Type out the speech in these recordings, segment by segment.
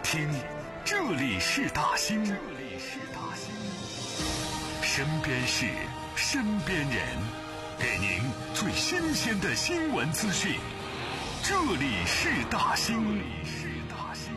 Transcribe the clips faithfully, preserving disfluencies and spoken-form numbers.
听，这里是大兴，这里是大兴，身边事，身边人，给您最新鲜的新闻资讯。这里是大兴，这里是大兴。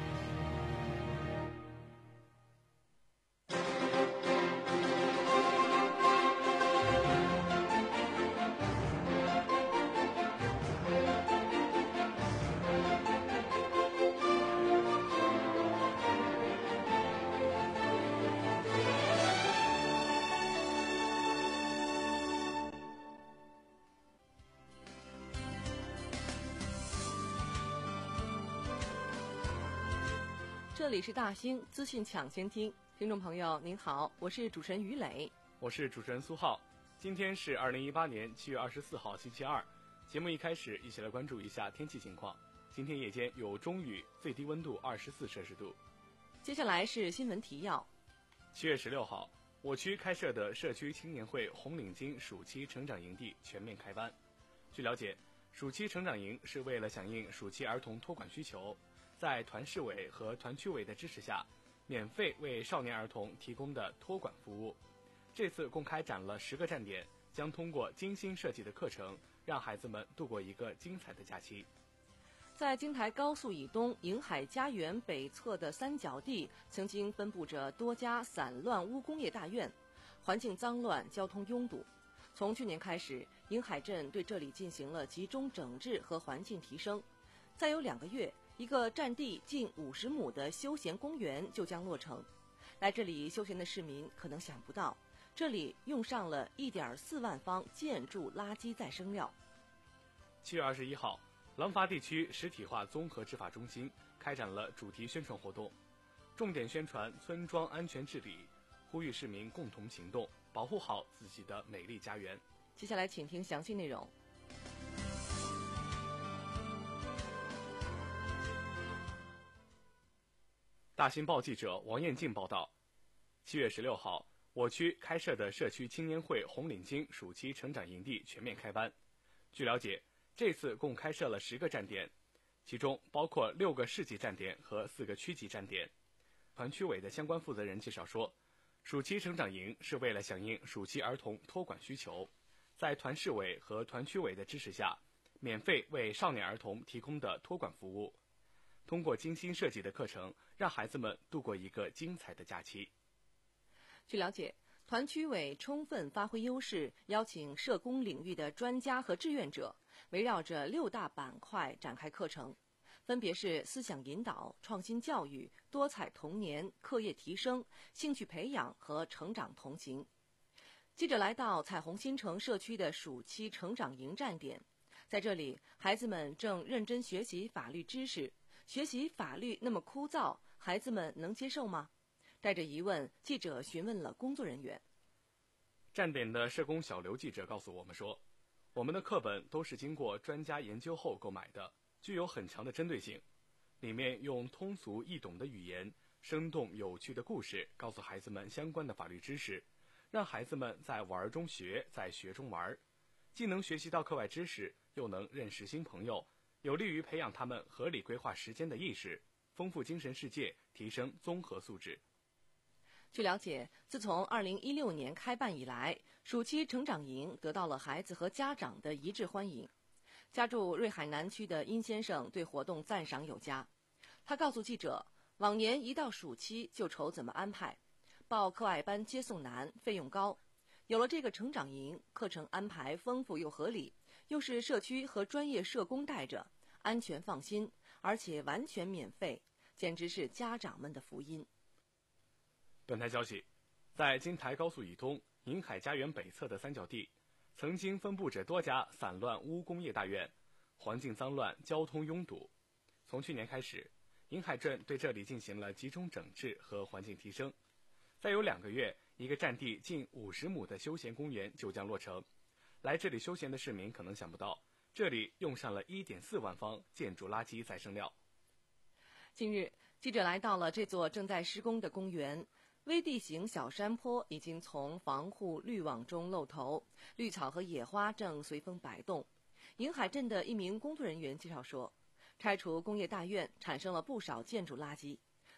这里是大兴资讯抢先听，听众朋友您好，我是主持人于磊， 我是主持人苏浩。今天是二零一八年七月二十四号星期二，节目一开始一起来关注一下天气情况。今天夜间有中雨，最低温度二十四摄氏度。 接下来是新闻提要。 七月十六号，我区开设的社区青年会红领巾暑期成长营地全面开班。据了解，暑期成长营是为了响应暑期儿童托管需求，在团市委和团区委的支持下，免费为少年儿童提供的托管服务。这次共开展了十个站点，将通过精心设计的课程，让孩子们度过一个精彩的假期。 在京台高速以东瀛海家园北侧的三角地，曾经分布着多家散乱屋工业大院，环境脏乱，交通拥堵。从去年开始，瀛海镇对这里进行了集中整治和环境提升。再有两个月，一个占地近五十亩的休闲公园就将落成。来这里休闲的市民可能想不到，这里用上了 一点四万方建筑垃圾再生料。 七月二十一号，廊坊地区实体化综合执法中心开展了主题宣传活动，重点宣传村庄安全治理，呼吁市民共同行动，保护好自己的美丽家园。 接下来请听详细内容。 大新报记者王艳静报道，七月十六号，我区开设的社区青年会红领巾暑期成长营地全面开班。据了解，这次共开设了十个站点，其中包括六个市级站点和四个区级站点。团区委的相关负责人介绍说，暑期成长营是为了响应暑期儿童托管需求，在团市委和团区委的支持下，免费为少年儿童提供的托管服务。通过精心设计的课程，让孩子们度过一个精彩的假期。 据了解，团区委充分发挥优势，邀请社工领域的专家和志愿者，围绕着六大板块展开课程，分别是思想引导、创新教育、多彩童年、课业提升、兴趣培养和成长同行。记者来到彩虹新城社区的暑期成长营站点，在这里，孩子们正认真学习法律知识。学习法律那么枯燥，孩子们能接受吗？带着疑问，记者询问了工作人员。 站点的社工小刘记者告诉我们说，我们的课本都是经过专家研究后购买的，具有很强的针对性，里面用通俗易懂的语言，生动有趣的故事告诉孩子们相关的法律知识，让孩子们在玩中学，在学中玩，既能学习到课外知识，又能认识新朋友，有利于培养他们合理规划时间的意识，丰富精神世界，提升综合素质。 据了解，自从二零一六年开办以来，暑期成长营得到了孩子和家长的一致欢迎。家住瑞海南区的殷先生对活动赞赏有加。他告诉记者，往年一到暑期就愁怎么安排，报课外班接送难，费用高。有了这个成长营，课程安排丰富又合理，又是社区和专业社工带着，安全放心，而且完全免费，简直是家长们的福音。 本台消息，在京台高速以东瀛海家园北侧的三角地，曾经分布着多家散乱屋工业大院，环境脏乱，交通拥堵。从去年开始，瀛海镇对这里进行了集中整治和环境提升。再有两个月，一个占地近五十亩的休闲公园就将落成。来这里休闲的市民可能想不到，这里用上了 一点四万方建筑垃圾再生料。 近日，记者来到了这座正在施工的公园。微地形小山坡已经从防护滤网中露头，绿草和野花正随风摆动。瀛海镇的一名工作人员介绍说，拆除工业大院产生了不少建筑垃圾，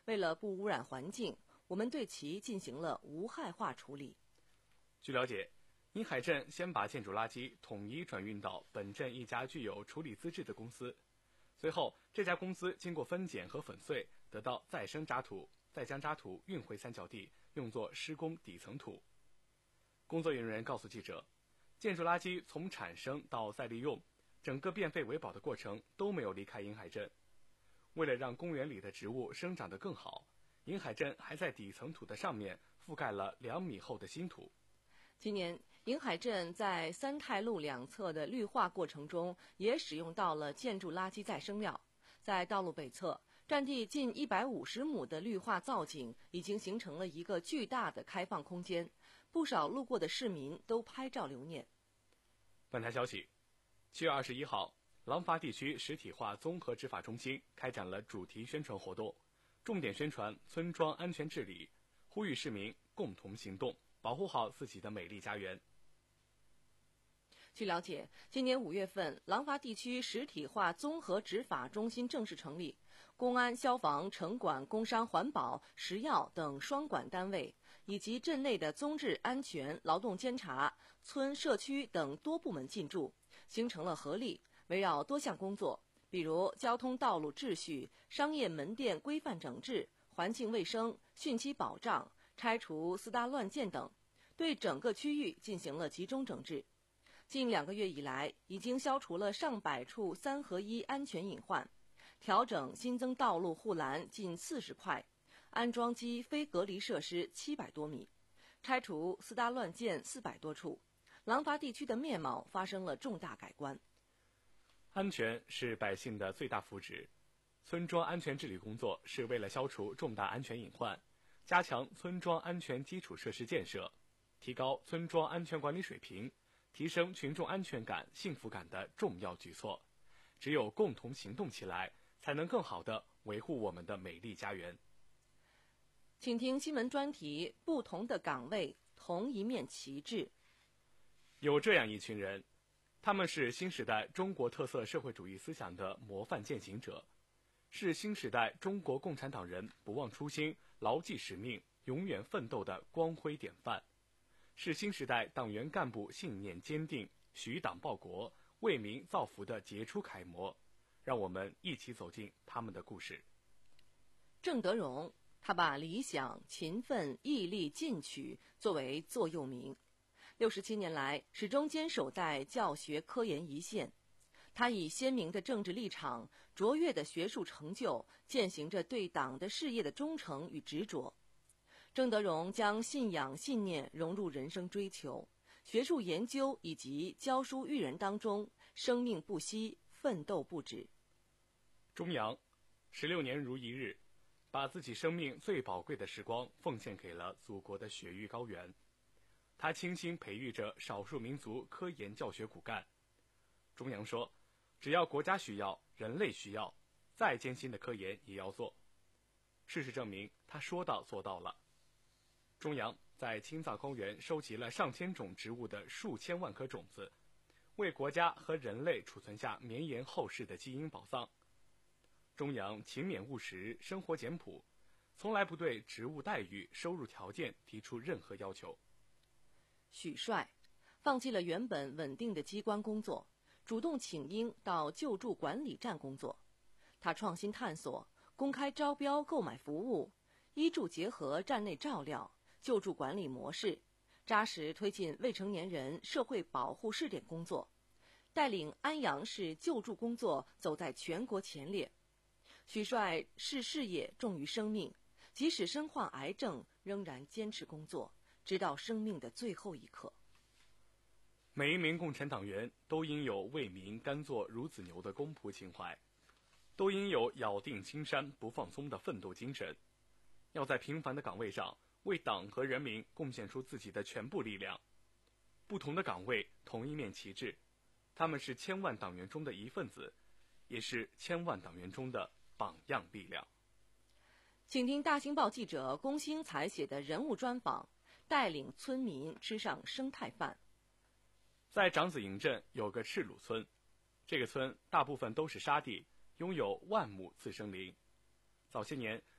为了不污染环境，我们对其进行了无害化处理。 据了解，银海镇先把建筑垃圾统一转运到本镇一家具有处理资质的公司，随后这家公司经过分拣和粉碎，得到再生渣土，再将渣土运回三角地，用作施工底层土。工作人员告诉记者，建筑垃圾从产生到再利用，整个变废为宝的过程都没有离开银海镇。为了让公园里的植物生长得更好，银海镇还在底层土的上面覆盖了两米厚的新土。 今年，银海镇在三泰路两侧的绿化过程中，也使用到了建筑垃圾再生料。在道路北侧，占地近一百五十亩的绿化造景已经形成了一个巨大的开放空间，不少路过的市民都拍照留念。 本台消息，七月二十一号，廊坊地区实体化综合执法中心开展了主题宣传活动，重点宣传村庄安全治理，呼吁市民共同行动，保护好自己的美丽家园。 据了解，今年五月份，廊坊地区实体化综合执法中心正式成立，公安、消防、城管、工商、环保、食药等双管单位，以及镇内的综治、安全、劳动监察、村社区等多部门进驻，形成了合力，围绕多项工作，比如交通道路秩序、商业门店规范整治、环境卫生、汛期保障、拆除私搭乱建等，对整个区域进行了集中整治。近两个月以来，已经消除了上百处三合一安全隐患，调整新增道路护栏近四十块，安装机非隔离设施七百多米，拆除私搭乱建四百多处，廊坊地区的面貌发生了重大改观。 安全是百姓的最大福祉，村庄安全治理工作是为了消除重大安全隐患，加强村庄安全基础设施建设，提高村庄安全管理水平，提升群众安全感、幸福感的重要举措。只有共同行动起来，才能更好地维护我们的美丽家园。 请听新闻专题：不同的岗位，同一面旗帜。 有这样一群人，他们是新时代中国特色社会主义思想的模范践行者，是新时代中国共产党人不忘初心、牢记使命、永远奋斗的光辉典范，是新时代党员干部信念坚定、许党报国、为民造福的杰出楷模。让我们一起走进他们的故事。 郑德荣，他把理想、勤奋、毅力、进取作为座右铭，六十七年来始终坚守在教学科研一线。他以鲜明的政治立场、卓越的学术成就，践行着对党的事业的忠诚与执着。郑德荣将信仰信念融入人生追求、学术研究以及教书育人当中，生命不息，奋斗不止。 钟阳，十六年如一日，把自己生命最宝贵的时光奉献给了祖国的雪域高原。他倾心培育着少数民族科研教学骨干。钟阳说，只要国家需要，人类需要，再艰辛的科研也要做。事实证明，他说到做到了。钟阳在青藏高原收集了上千种植物的数千万颗种子，为国家和人类储存下绵延后世的基因宝藏。钟阳勤勉务实，生活简朴，从来不对职务待遇、收入条件提出任何要求。 许帅放弃了原本稳定的机关工作，主动请缨到救助管理站工作。他创新探索，公开招标购买服务，医助结合站内照料、救助管理模式，扎实推进未成年人社会保护试点工作，带领安阳市救助工作走在全国前列。许帅视事业重于生命，即使身患癌症，仍然坚持工作，直到生命的最后一刻。 每一名共产党员都应有为民甘做孺子牛的公仆情怀，都应有咬定青山不放松的奋斗精神，要在平凡的岗位上为党和人民贡献出自己的全部力量。不同的岗位，同一面旗帜，他们是千万党员中的一份子，也是千万党员中的榜样力量。 请听大新报记者龚兴采写的人物专访，带领村民吃上生态饭。 在长子营镇有个赤鲁村，这个村大部分都是沙地，拥有万亩次生林。早些年，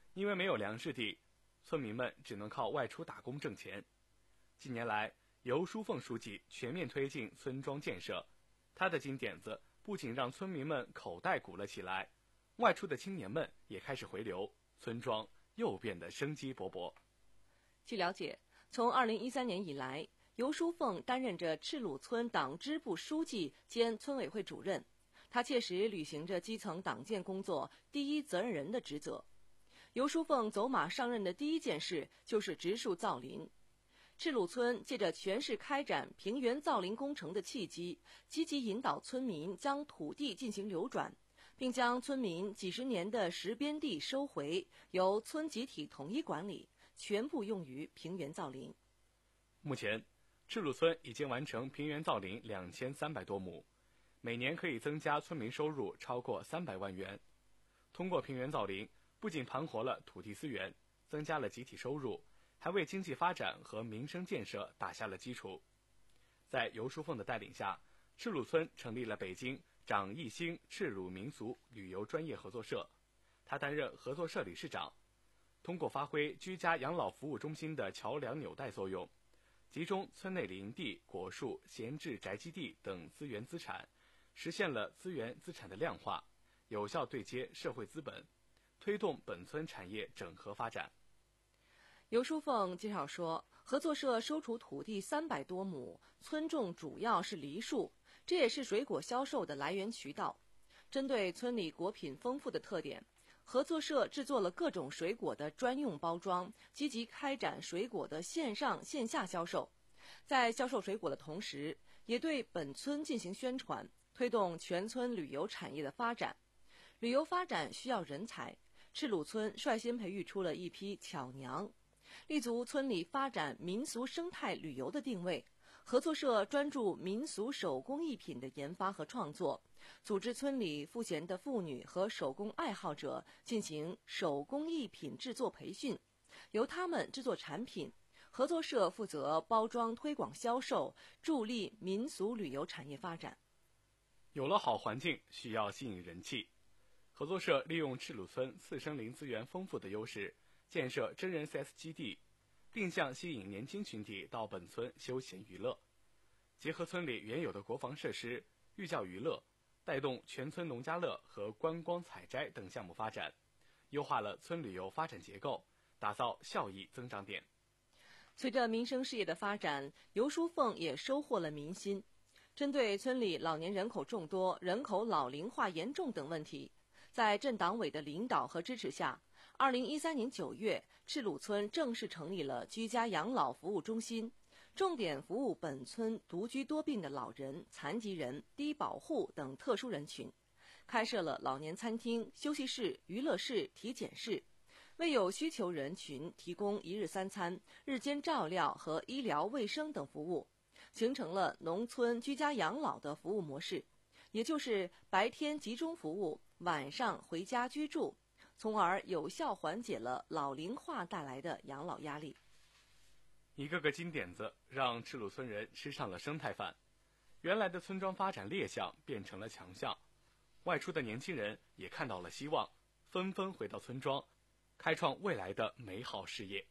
因为没有粮食地，村民们只能靠外出打工挣钱。近年来，游淑凤书记全面推进村庄建设，他的金点子不仅让村民们口袋鼓了起来，外出的青年们也开始回流，村庄又变得生机勃勃。 据了解，从二零一三年以来，游淑凤担任着赤鲁村党支部书记兼村委会主任，他切实履行着基层党建工作第一责任人的职责。游淑凤走马上任的第一件事就是植树造林。赤鲁村借着全市开展平原造林工程的契机，积极引导村民将土地进行流转，并将村民几十年的实边地收回，由村集体统一管理，全部用于平原造林。 目前，赤鲁村已经完成平原造林两千三百多亩，每年可以增加村民收入超过三百万元。通过平原造林，不仅盘活了土地资源，增加了集体收入，还为经济发展和民生建设打下了基础。在游淑凤的带领下，赤鲁村成立了北京长义兴赤鲁民俗旅游专业合作社，他担任合作社理事长。通过发挥居家养老服务中心的桥梁纽带作用，集中村内林地、果树、闲置宅基地等资源资产，实现了资源资产的量化，有效对接社会资本，推动本村产业整合发展。 游淑凤介绍说，合作社收储土地三百多亩，村种主要是梨树，这也是水果销售的来源渠道。针对村里果品丰富的特点，合作社制作了各种水果的专用包装，积极开展水果的线上线下销售。在销售水果的同时，也对本村进行宣传，推动全村旅游产业的发展。旅游发展需要人才，赤鲁村率先培育出了一批巧娘，立足村里发展民俗生态旅游的定位。合作社专注民俗手工艺品的研发和创作，组织村里赋闲的妇女和手工爱好者进行手工艺品制作培训，由他们制作产品，合作社负责包装推广销售，助力民俗旅游产业发展。 有了好环境，需要吸引人气。合作社利用赤鲁村次生林资源丰富的优势，建设真人 C S 基地，定向吸引年轻群体到本村休闲娱乐，结合村里原有的国防设施、寓教于乐，带动全村农家乐和观光采摘等项目发展，优化了村旅游发展结构，打造效益增长点。 随着民生事业的发展，游淑凤也收获了民心。针对村里老年人口众多、人口老龄化严重等问题，在镇党委的领导和支持下，二零一三年九月，赤鲁村正式成立了居家养老服务中心，重点服务本村独居多病的老人、残疾人、低保户等特殊人群，开设了老年餐厅、休息室、娱乐室、体检室，为有需求人群提供一日三餐、日间照料和医疗卫生等服务，形成了农村居家养老的服务模式，也就是白天集中服务，晚上回家居住，从而有效缓解了老龄化带来的养老压力。 一个个金点子让赤鲁村人吃上了生态饭，原来的村庄发展劣项变成了强项，外出的年轻人也看到了希望，纷纷回到村庄，开创未来的美好事业。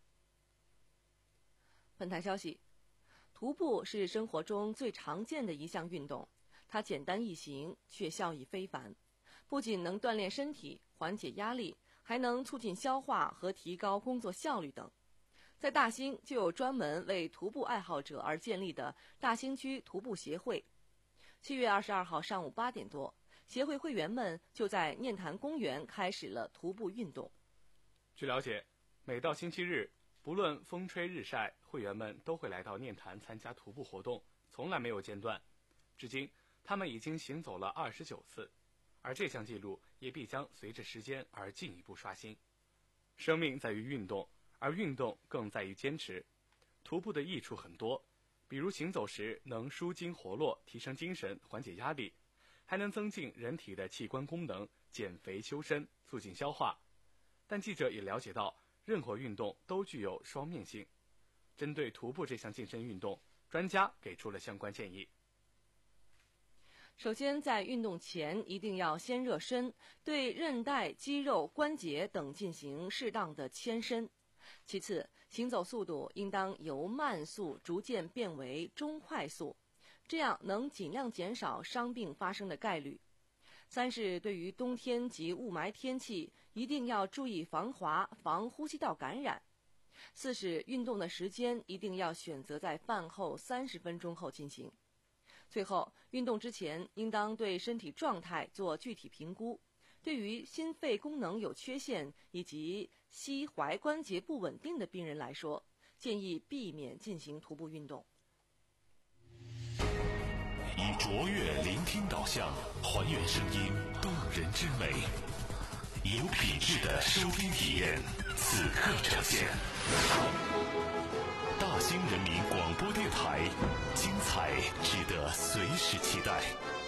本台消息，徒步是生活中最常见的一项运动，它简单易行，却效益非凡，不仅能锻炼身体、缓解压力，还能促进消化和提高工作效率等。在大兴就有专门为徒步爱好者而建立的大兴区徒步协会。七月二十二号上午八点多，协会会员们就在念坛公园开始了徒步运动。 据了解，每到星期日，不论风吹日晒，会员们都会来到念坛参加徒步活动，从来没有间断。至今，他们已经行走了二十九次，而这项记录也必将随着时间而进一步刷新。生命在于运动，而运动更在于坚持。徒步的益处很多，比如行走时能舒筋活络，提升精神，缓解压力，还能增进人体的器官功能，减肥修身，促进消化。但记者也了解到，任何运动都具有双面性。针对徒步这项健身运动，专家给出了相关建议。 首先，在运动前一定要先热身，对韧带、肌肉、关节等进行适当的牵伸。其次，行走速度应当由慢速逐渐变为中快速，这样能尽量减少伤病发生的概率。三是对于冬天及雾霾天气，一定要注意防滑、防呼吸道感染。四是运动的时间一定要选择在饭后三十分钟后进行。最后，运动之前应当对身体状态做具体评估。对于心肺功能有缺陷以及膝踝关节不稳定的病人来说，建议避免进行徒步运动。 以卓越聆听导向，还原声音动人之美，有品质的收听体验，此刻呈现。大兴人民广播电台，精彩值得随时期待。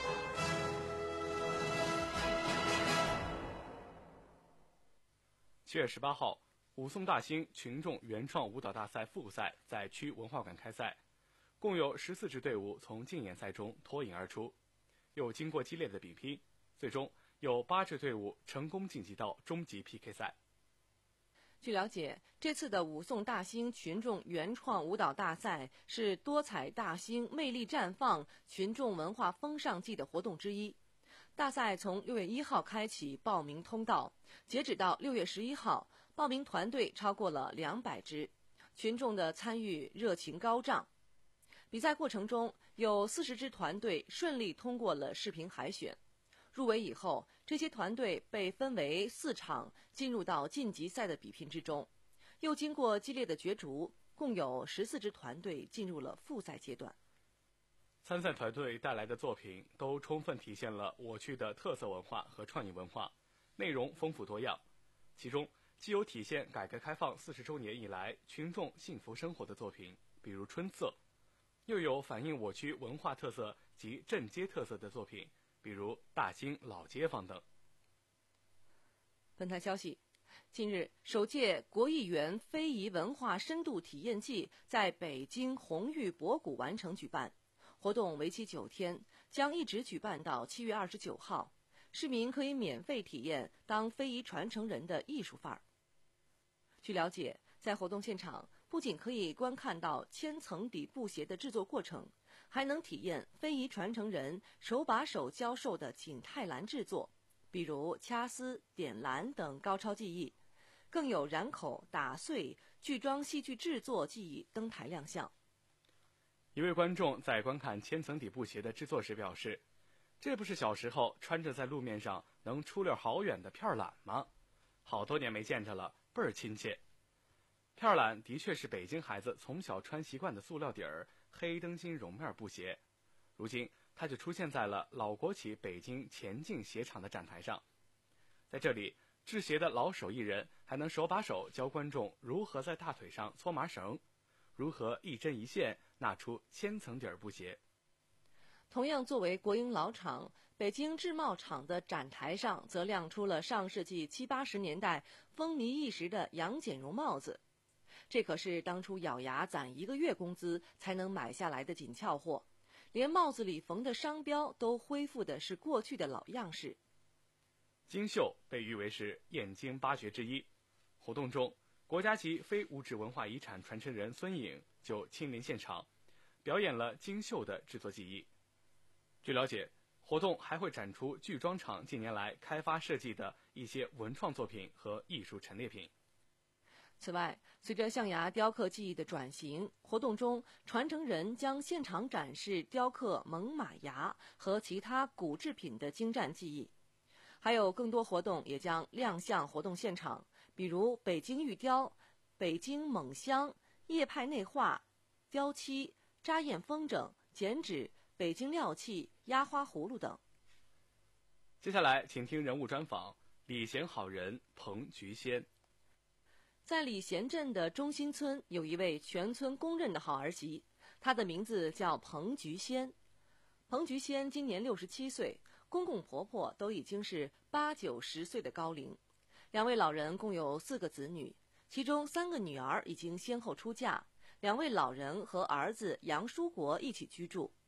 七月十八号，武宋大兴群众原创舞蹈大赛复赛在区文化馆开赛，共有十四支队伍从竞演赛中脱颖而出，又经过激烈的比拼，最终有八支队伍成功晋级到终极 P K 赛。 据了解，这次的武宋大兴群众原创舞蹈大赛是多彩大兴、魅力绽放群众文化风尚季的活动之一。大赛从六月一号开启报名通道，截止到六月十一号，报名团队超过了两百支，群众的参与热情高涨。比赛过程中，有四十支团队顺利通过了视频海选。入围以后，这些团队被分为四场，进入到晋级赛的比拼之中。又经过激烈的角逐，共有十四支团队进入了复赛阶段。 参赛团队带来的作品都充分体现了我区的特色文化和创意文化，内容丰富多样。其中既有体现改革开放四十周年以来群众幸福生活的作品，比如春色，又有反映我区文化特色及镇街特色的作品，比如大兴老街坊等。 本台消息，近日，首届国艺园非遗文化深度体验季在北京红玉博古完成举办，活动为期九天，将一直举办到七月二十九号。市民可以免费体验当非遗传承人的艺术范儿。据了解，在活动现场，不仅可以观看到千层底布鞋的制作过程，还能体验非遗传承人手把手教授的景泰蓝制作，比如掐丝、点蓝等高超技艺，更有染口、打碎、剧装戏剧制作技艺登台亮相。 一位观众在观看千层底布鞋的制作时表示，这不是小时候穿着在路面上能出溜好远的片缆吗？好多年没见着了，倍儿亲切。片缆的确是北京孩子从小穿习惯的塑料底儿黑灯芯绒面布鞋，如今它就出现在了老国企北京前进鞋厂的展台上。在这里，制鞋的老手艺人还能手把手教观众如何在大腿上搓麻绳，如何一针一线纳出千层底儿布鞋。 同样作为国营老厂，北京制帽厂的展台上则亮出了上世纪七八十年代风靡一时的杨剪绒帽子。这可是当初咬牙攒一个月工资才能买下来的紧俏货，连帽子里缝的商标都恢复的是过去的老样式。 京绣被誉为是燕京八绝之一，活动中，国家级非物质文化遗产传承人孙颖就亲临现场，表演了京绣的制作技艺。据了解，活动还会展出剧装厂近年来开发设计的一些文创作品和艺术陈列品。 此外，随着象牙雕刻技艺的转型，活动中传承人将现场展示雕刻猛犸牙和其他古制品的精湛技艺。还有更多活动也将亮相活动现场，比如北京玉雕、北京锰香、叶派内画、雕漆、扎砚风筝、剪纸、北京料器、压花葫芦等。 接下来请听人物专访，礼贤好人彭菊仙。 在礼贤镇的中心村有一位全村公认的好儿媳，她的名字叫彭菊仙。彭菊仙今年六十七岁，公公婆婆都已经是八九十岁的高龄。两位老人共有四个子女，其中三个女儿已经先后出嫁，两位老人和儿子杨书国一起居住。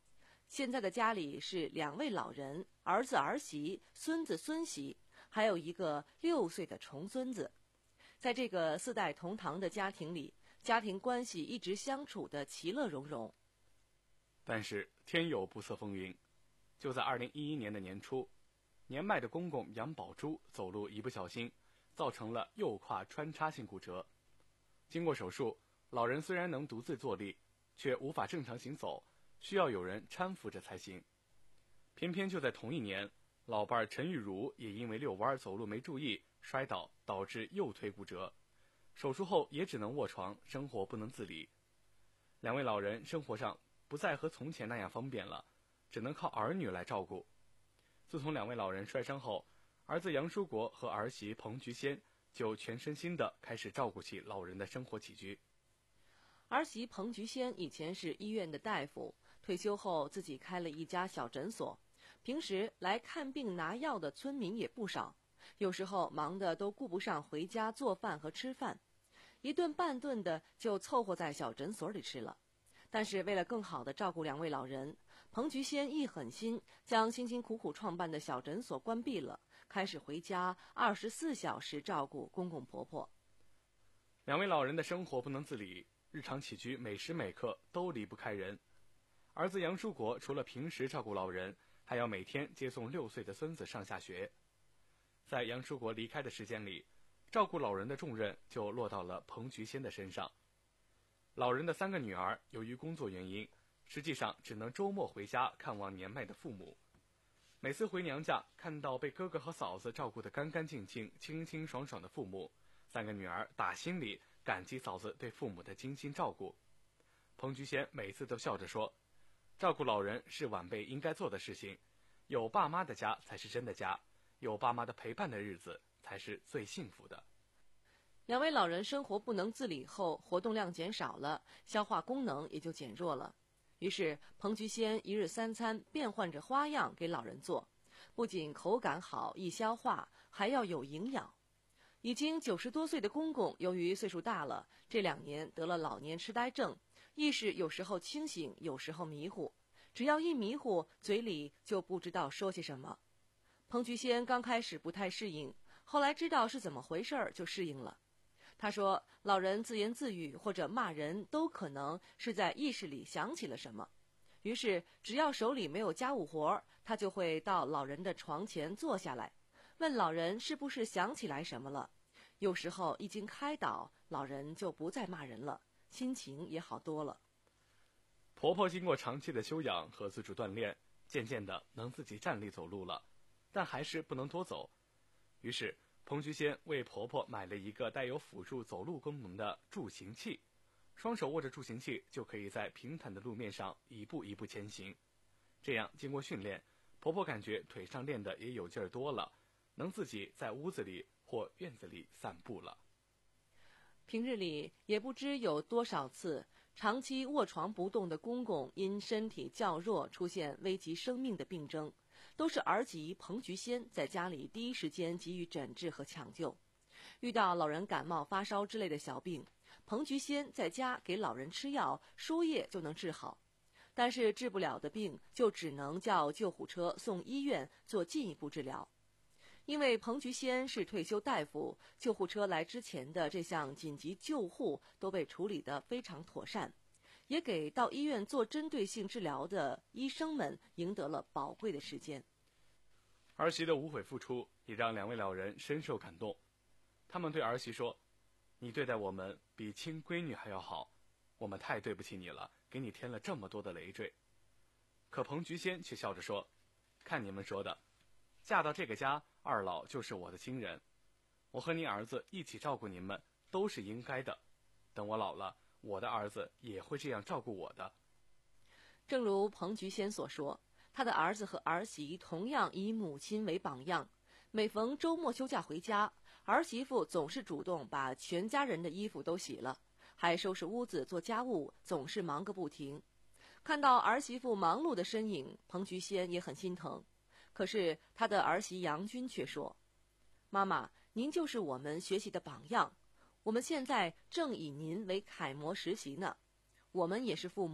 现在的家里是两位老人，儿子儿媳，孙子孙媳，还有一个六岁的重孙子。在这个四代同堂的家庭里，家庭关系一直相处的其乐融融。 但是天有不测风云，就在二零一一年的年初，年迈的公公杨宝珠走路一不小心，造成了右胯穿插性骨折。经过手术，老人虽然能独自坐立，却无法正常行走，需要有人搀扶着才行。偏偏就在同一年，老伴陈玉茹也因为遛弯走路没注意摔倒，导致右腿骨折，手术后也只能卧床，生活不能自理。两位老人生活上不再和从前那样方便了，只能靠儿女来照顾。自从两位老人摔伤后，儿子杨书国和儿媳彭菊仙就全身心地开始照顾起老人的生活起居。 儿媳彭菊仙以前是医院的大夫，退休后自己开了一家小诊所，平时来看病拿药的村民也不少，有时候忙得都顾不上回家做饭和吃饭，一顿半顿的就凑合在小诊所里吃了。但是为了更好地照顾两位老人，彭菊仙一狠心将辛辛苦苦创办的小诊所关闭了，开始回家二十四小时照顾公公婆婆。 两位老人的生活不能自理，日常起居每时每刻都离不开人。儿子杨书国除了平时照顾老人，还要每天接送六岁的孙子上下学。在杨书国离开的时间里，照顾老人的重任就落到了彭菊仙的身上。老人的三个女儿由于工作原因，实际上只能周末回家看望年迈的父母。每次回娘家，看到被哥哥和嫂子照顾得干干净净、清清爽爽的父母，三个女儿打心里感激嫂子对父母的精心照顾。彭菊仙每次都笑着说，照顾老人是晚辈应该做的事情，有爸妈的家才是真的家，有爸妈的陪伴的日子才是最幸福的。 两位老人生活不能自理后，活动量减少了，消化功能也就减弱了。于是彭菊仙一日三餐变换着花样给老人做，不仅口感好易消化，还要有营养。已经九十多岁的公公由于岁数大了，这两年得了老年痴呆症，意识有时候清醒，有时候迷糊，只要一迷糊，嘴里就不知道说些什么。彭菊仙刚开始不太适应，后来知道是怎么回事儿就适应了。他说，老人自言自语或者骂人都可能是在意识里想起了什么，于是只要手里没有家务活，他就会到老人的床前坐下来，问老人是不是想起来什么了。有时候一经开导，老人就不再骂人了，心情也好多了。 婆婆经过长期的休养和自主锻炼，渐渐的能自己站立走路了，但还是不能多走。于是彭菊仙为婆婆买了一个带有辅助走路功能的助行器，双手握着助行器就可以在平坦的路面上一步一步前行。这样经过训练，婆婆感觉腿上练得也有劲儿多了，能自己在屋子里或院子里散步了。 平日里也不知有多少次，长期卧床不动的公公因身体较弱出现危及生命的病症，都是儿媳彭菊仙在家里第一时间给予诊治和抢救。遇到老人感冒发烧之类的小病，彭菊仙在家给老人吃药，输液就能治好，但是治不了的病就只能叫救护车送医院做进一步治疗。因为彭菊仙是退休大夫，救护车来之前的这项紧急救护都被处理得非常妥善，也给到医院做针对性治疗的医生们赢得了宝贵的时间。 儿媳的无悔付出也让两位老人深受感动。他们对儿媳说，你对待我们比亲闺女还要好，我们太对不起你了，给你添了这么多的累赘。可彭菊仙却笑着说，看你们说的，嫁到这个家，二老就是我的亲人，我和你儿子一起照顾你们都是应该的，等我老了，我的儿子也会这样照顾我的。 正如彭菊仙所说，他的儿子和儿媳同样以母亲为榜样，每逢周末休假回家，儿媳妇总是主动把全家人的衣服都洗了，还收拾屋子做家务，总是忙个不停。看到儿媳妇忙碌的身影，彭菊仙也很心疼。可是他的儿媳杨军却说，妈妈，您就是我们学习的榜样，我们现在正以您为楷模实习呢。我们也是父母，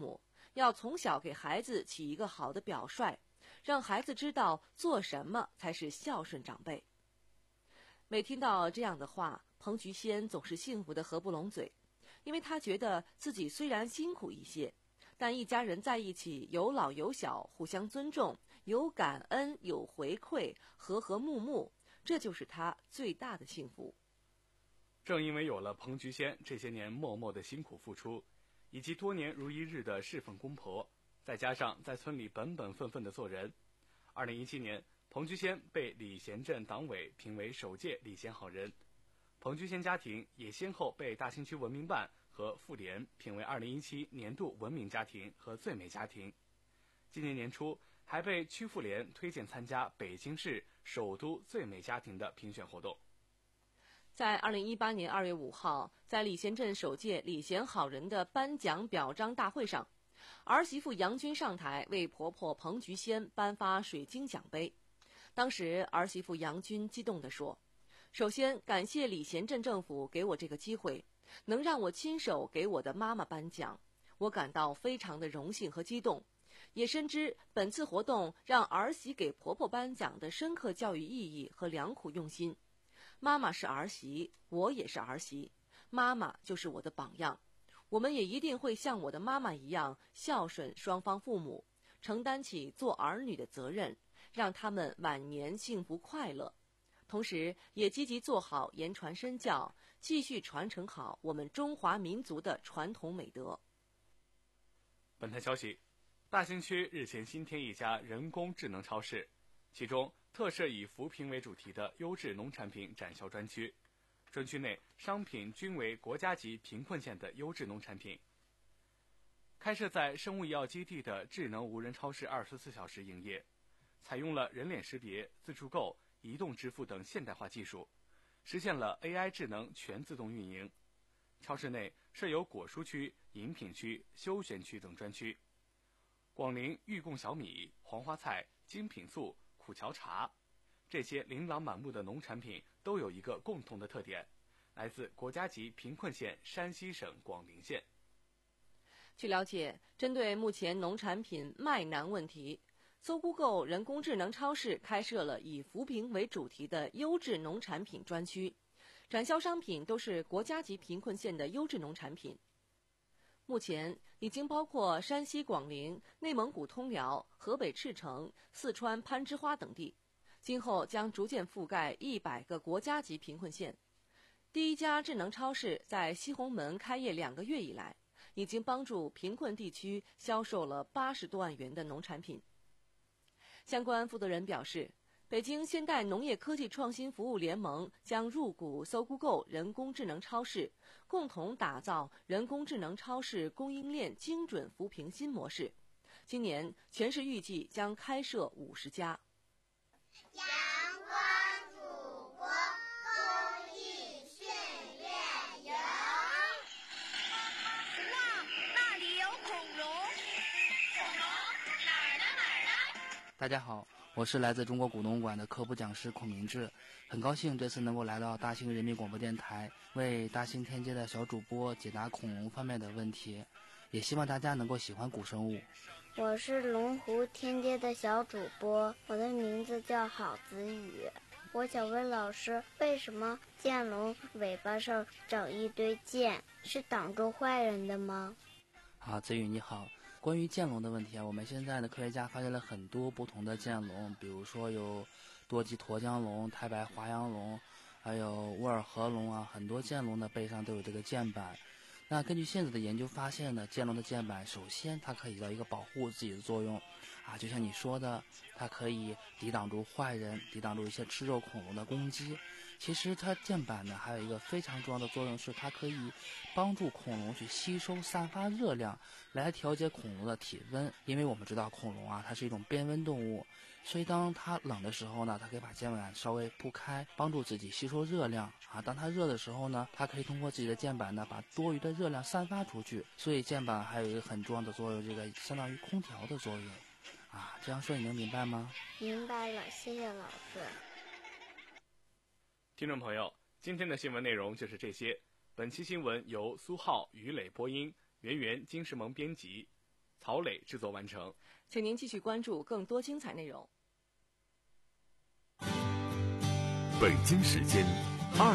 要从小给孩子起一个好的表率，让孩子知道做什么才是孝顺长辈。每听到这样的话，彭菊仙总是幸福得合不拢嘴，因为她觉得自己虽然辛苦一些，但一家人在一起有老有小，互相尊重，有感恩有回馈，和和睦睦，这就是她最大的幸福。 正因为有了彭菊仙这些年默默的辛苦付出，以及多年如一日的侍奉公婆，再加上在村里本本分分的做人，二零一七年彭菊仙被礼贤镇党委评为首届礼贤好人。彭菊仙家庭也先后被大兴区文明办和妇联评为二零一七年度文明家庭和最美家庭。今年年初还被区妇联推荐参加北京市首都最美家庭的评选活动。 在二零一八年二月五号，在礼贤镇首届礼贤好人的颁奖表彰大会上，儿媳妇杨军上台为婆婆彭菊仙颁发水晶奖杯。当时儿媳妇杨军激动地说，首先感谢礼贤镇政府给我这个机会，能让我亲手给我的妈妈颁奖，我感到非常的荣幸和激动，也深知本次活动让儿媳给婆婆颁奖的深刻教育意义和良苦用心。妈妈是儿媳，我也是儿媳，妈妈就是我的榜样，我们也一定会像我的妈妈一样孝顺双方父母，承担起做儿女的责任，让他们晚年幸福快乐，同时也积极做好言传身教，继续传承好我们中华民族的传统美德。 本台消息，大兴区日前新添一家人工智能超市，其中特设以扶贫为主题的优质农产品展销专区，专区内商品均为国家级贫困县的优质农产品。开设在生物医药基地的智能无人超市二十四小时营业，采用了人脸识别、自助购、移动支付等现代化技术，实现了 A I 智能全自动运营。超市内设有果蔬区、饮品区、休闲区等专区。广陵玉贡小米、黄花菜、精品醋、苦荞茶，这些琳琅满目的农产品都有一个共同的特点，来自国家级贫困县山西省广陵县。 据了解，针对目前农产品卖难问题，搜狐购人工智能超市开设了以扶贫为主题的优质农产品专区，展销商品都是国家级贫困县的优质农产品。目前已经包括山西广陵、内蒙古通辽、河北赤城、四川攀枝花等地，今后将逐渐覆盖一百个国家级贫困县。第一家智能超市在西红门开业两个月以来，已经帮助贫困地区销售了八十多万元的农产品。相关负责人表示，北京现代农业科技创新服务联盟将入股搜狐购人工智能超市，共同打造人工智能超市供应链精准扶贫新模式。今年全市预计将开设五十家。 阳光祖国公益训练营。 哇，那里有恐龙！恐龙哪儿呢哪儿呢？ 大家好，我是来自中国古农馆的科普讲师孔明志，很高兴这次能够来到大兴人民广播电台，为大兴天街的小主播解答恐龙方面的问题，也希望大家能够喜欢古生物。 我是龙湖天街的小主播，我的名字叫郝子宇。我想问老师，为什么剑龙尾巴上长一堆剑，是挡住坏人的吗？ 好，子宇你好。关于剑龙的问题啊，我们现在的科学家发现了很多不同的剑龙，比如说有多吉沱江龙、太白华阳龙，还有沃尔河龙啊，很多剑龙的背上都有这个剑板。那根据现在的研究发现呢，剑龙的剑板首先它可以起到一个保护自己的作用啊，就像你说的，它可以抵挡住坏人，抵挡住一些吃肉恐龙的攻击。其实它剑板呢还有一个非常重要的作用，是它可以帮助恐龙去吸收散发热量，来调节恐龙的体温。因为我们知道恐龙啊它是一种变温动物，所以当它冷的时候呢，它可以把剑板稍微铺开，帮助自己吸收热量啊。当它热的时候呢，它可以通过自己的剑板呢把多余的热量散发出去。所以剑板还有一个很重要的作用，这个相当于空调的作用啊。这样说你能明白吗？ 明白了，谢谢老师。 听众朋友，今天的新闻内容就是这些。本期新闻由苏浩、于磊播音，圆圆、金世萌编辑。 曹磊制作完成。 请您继续关注更多精彩内容。 北京时间